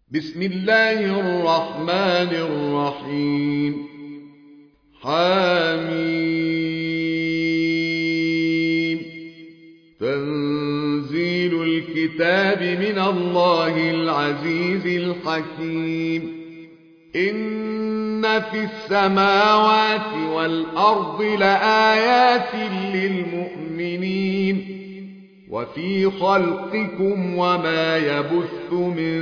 بسم الله الرحمن الرحيم. حميم. تنزيل الكتاب من الله العزيز الحكيم. إن في السماوات والأرض لآيات للمؤمنين وفي خلقكم وما يبث من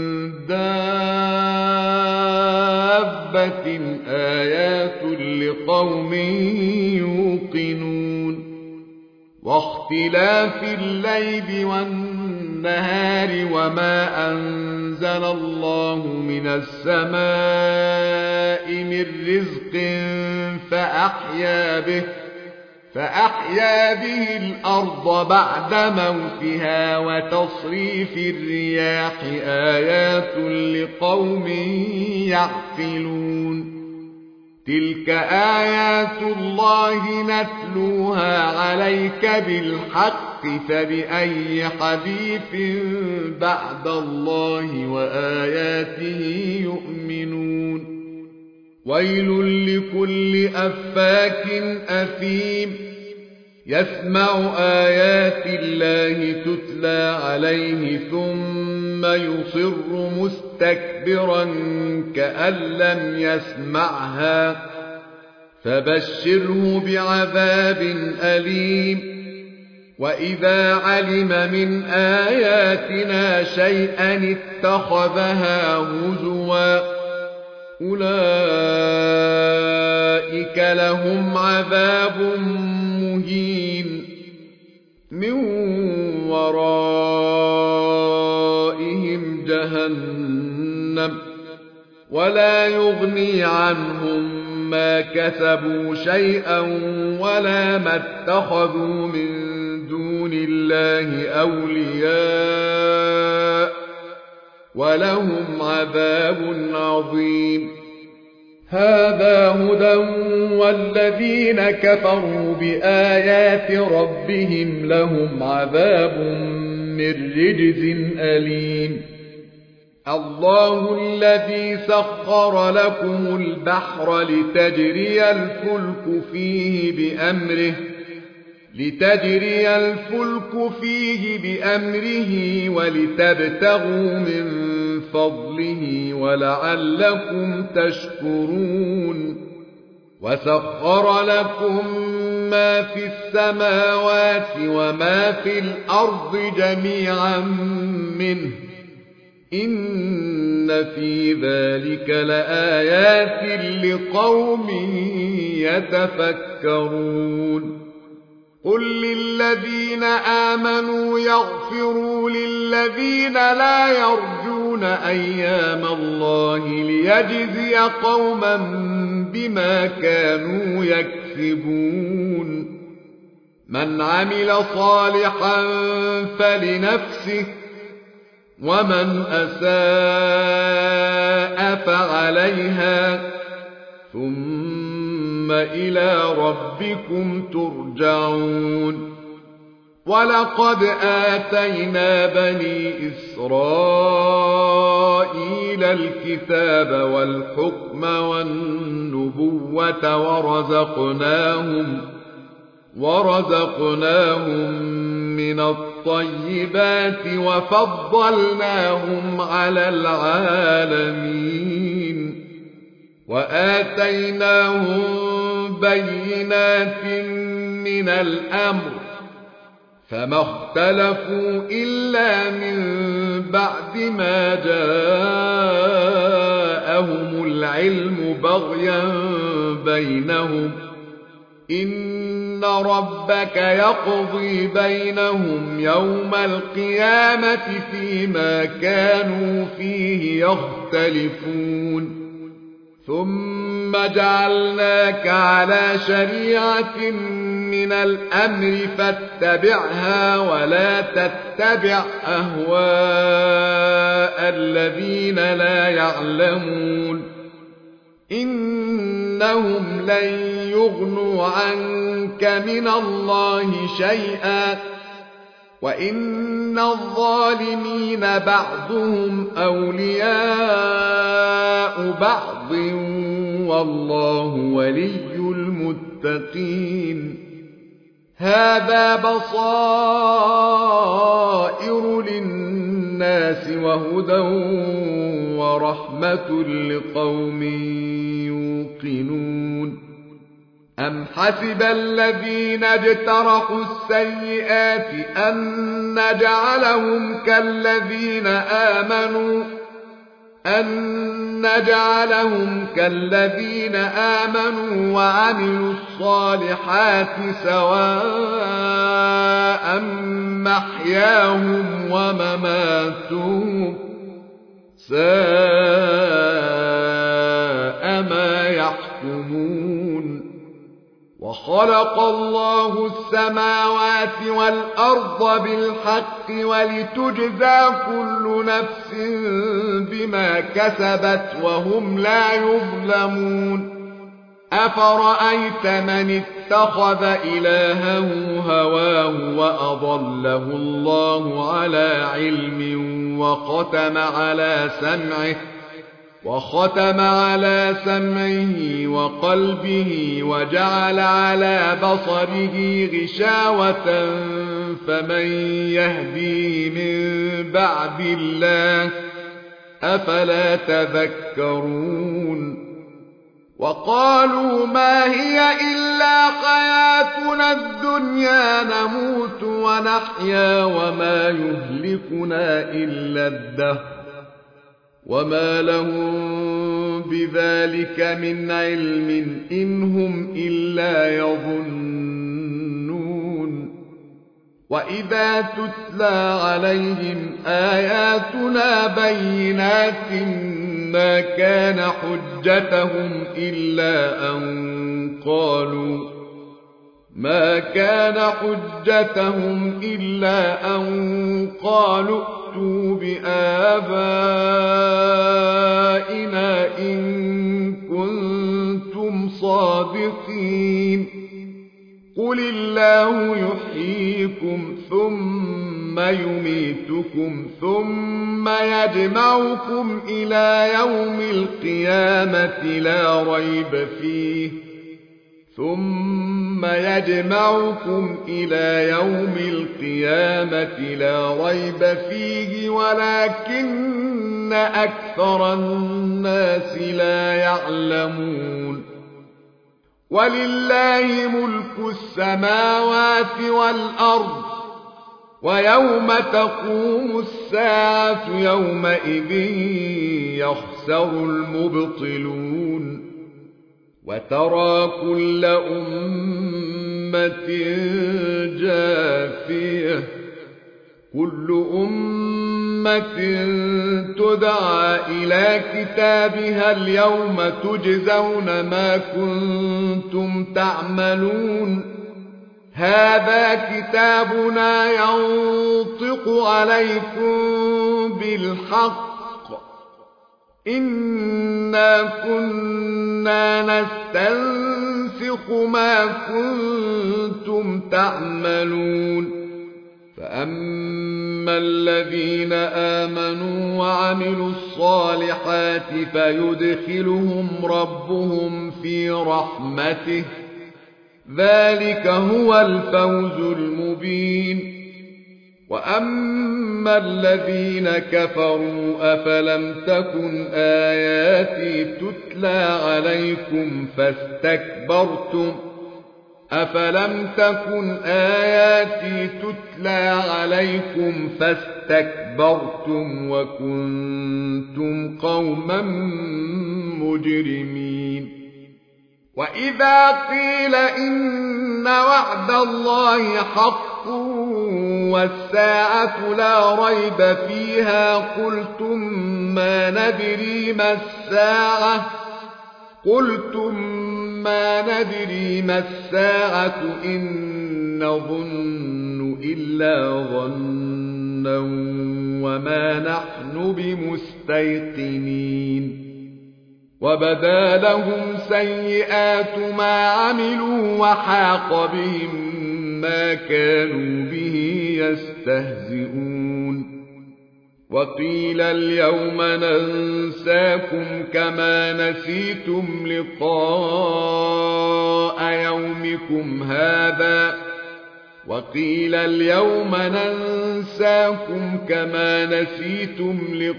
دابة آيات لقوم يوقنون. واختلاف الليل والنهار وما أنزل الله من السماء من رزق فأحيا به الأرض بعد موتها وتصريف الرياح آيات لقوم يعقلون. تلك آيات الله نتلوها عليك بالحق فبأي حديث بعد الله وآياته يؤمنون. ويل لكل أفاك أثيم يسمع آيات الله تتلى عليه ثم يصر مستكبرا كأن لم يسمعها فبشره بعذاب أليم. وإذا علم من آياتنا شيئا اتخذها هزوا أولئك لهم عذاب مهين من ورائهم جهنم ولا يغني عنهم ما كسبوا شيئا ولا ما اتخذوا من دون الله أولياء ولهم عذاب عظيم. هذا هدى والذين كفروا بآيات ربهم لهم عذاب من رجز أليم. الله الذي سخر لكم البحر لتجري الفلك فيه بأمره ولتبتغوا من فضله ولعلكم تشكرون. وسخر لكم ما في السماوات وما في الأرض جميعا منه إن في ذلك لآيات لقوم يتفكرون. قل للذين آمنوا يغفروا للذين لا يرجون أيام الله ليجزي قوما بما كانوا يكسبون. من عمل صالحا فلنفسه ومن أساء فعليها ثم إلى ربكم ترجعون. ولقد آتينا بني إسرائيل الكتاب والحكم والنبوة ورزقناهم من الطيبات وفضلناهم على العالمين. وآتيناهم بينات من الأمر فما اختلفوا إلا من بعد ما جاءهم العلم بغيا بينهم. إن ربك يقضي بينهم يوم القيامة فيما كانوا فيه يختلفون. ثم جعلناك على شريعة من الأمر فاتبعها ولا تتبع أهواء الذين لا يعلمون إنهم لن يغنوا عنك من الله شيئا وإن الظالمين بعضهم أولياء بعض والله ولي المتقين هذا بصائر للناس وهدى ورحمة لقوم يوقنون أم حسب الذين اجترحوا السيئات أن نجعلهم كالذين آمنوا وعملوا الصالحات سواء محياهم ومماتهم ساء ما يحكمون وخلق الله السماوات والأرض بالحق ولتجزى كل نفس بما كسبت وهم لا يظلمون أفرأيت من اتخذ إلهه هواه وأضله الله على علم وختم على سمعه وقلبه وجعل على بصره غشاوة فمن يهديه من بعد الله أفلا تذكرون وقالوا ما هي إلا حياتنا الدنيا نموت ونحيا وما يهلكنا إلا الدهر وما لهم بذلك من علم إن هم إلا يظنون وإذا تتلى عليهم آياتنا بينات ما كان حجتهم إلا أن قالوا ائتوا بآبائنا إن كنتم صادقين قل الله يحييكم ثم يميتكم ثم يجمعكم إلى يوم القيامة لا ريب فيه ولكن أكثر الناس لا يعلمون ولله ملك السماوات والأرض ويوم تقوم الساعة يومئذ يخسر المبطلون وترى كل أمة جاثية كل أمة تدعى إلى كتابها اليوم تجزون ما كنتم تعملون هذا كتابنا ينطق عليكم بالحق إنا كنا نستنسخ ما كنتم تعملون فأما الذين آمنوا وعملوا الصالحات فيدخلهم ربهم في رحمته ذلك هو الفوز المبين وأما الذين كفروا أفلم تكن آياتي تتلى عليكم فاستكبرتم وكنتم قوما مجرمين وإذا قيل إن وعد الله حق والساعة لا ريب فيها قلتم ما ندري ما الساعة إن نظن إلا ظنا وما نحن بمستيقنين وبدا لهم سيئات ما عملوا وحاق بهم ما كانوا به يستهزئون وقيل اليوم ننساكم كما نسيتم لقاء يومكم هذا وقيل اليوم ننساكم كما نسيتم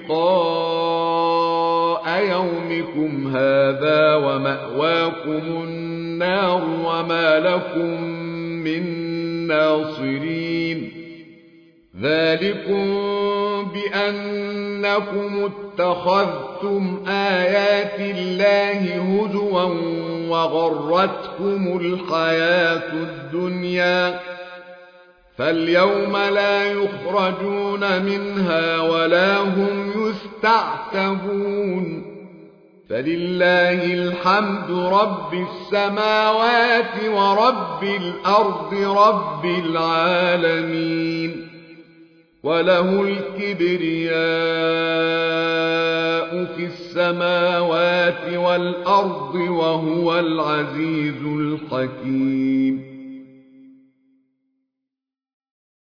لقاء يومكم هذا ومأواكم النار وما لكم من ناصرين ذلكم بأنكم اتخذتم آيات الله هزوا وغرتكم الحياة الدنيا فاليوم لا يخرجون منها ولا هم يستعتبون فلله الحمد رب السماوات ورب الأرض رب العالمين وله الكبرياء في السماوات والأرض وهو العزيز الحكيم